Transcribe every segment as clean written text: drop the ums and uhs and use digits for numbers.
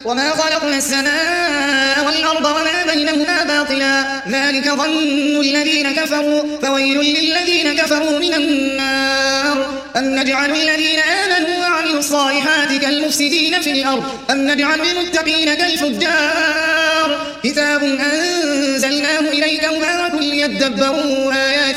وما خلقنا السماء والأرض وما بينهما باطلا ذلك ظن الذين كفروا فويل للذين كفروا من النار أم نجعل الذين آمنوا وعملوا الصالحات كالمفسدين في الأرض أم نجعل المتقين كالفجار كتاب أنزلناه إليك مبارك ليدبروا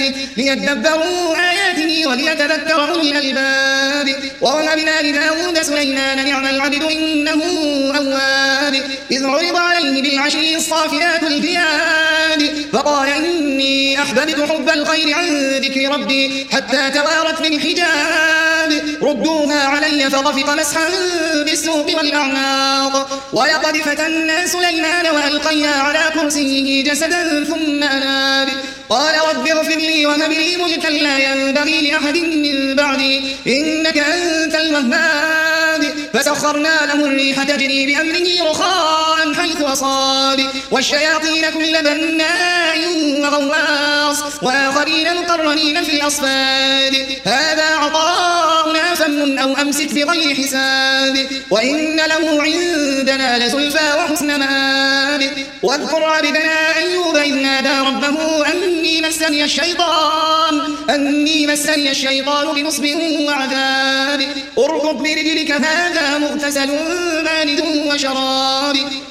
آياته وليتذكر أولو الألباب ووهبنا لداود سليمان نعم العبد إنه أواب إذ عرض عليه بالعشي الصافنات الجياد فقال إني أحببت حب الخير عن ذكر ربي حتى توارت بالحجاب ردوها علي فطفق مسحا بالسوق والأعناق ولقد فتنا سليمان وألقينا على كرسيه جسدا ثم أناب قال رب اغفر لي وهب لي ملكا لا ينبغي لأحد من بعدي إنك أنت الوهاب فسخرنا له الريح تجري بأمره رخاء حيث أصاب والشياطين كل بناء وغواص وآخرين مقرنين في الأصفاد هذا عطاؤنا فمن أو أمسك بغير حساب وإن له عندنا لزلفى وحسن مآب واذكر عبدنا أيوب إذ نادى ربه أني مسني الشيطان بنصب وعذاب اركض برجلك هذا مغتسل بارد وشراب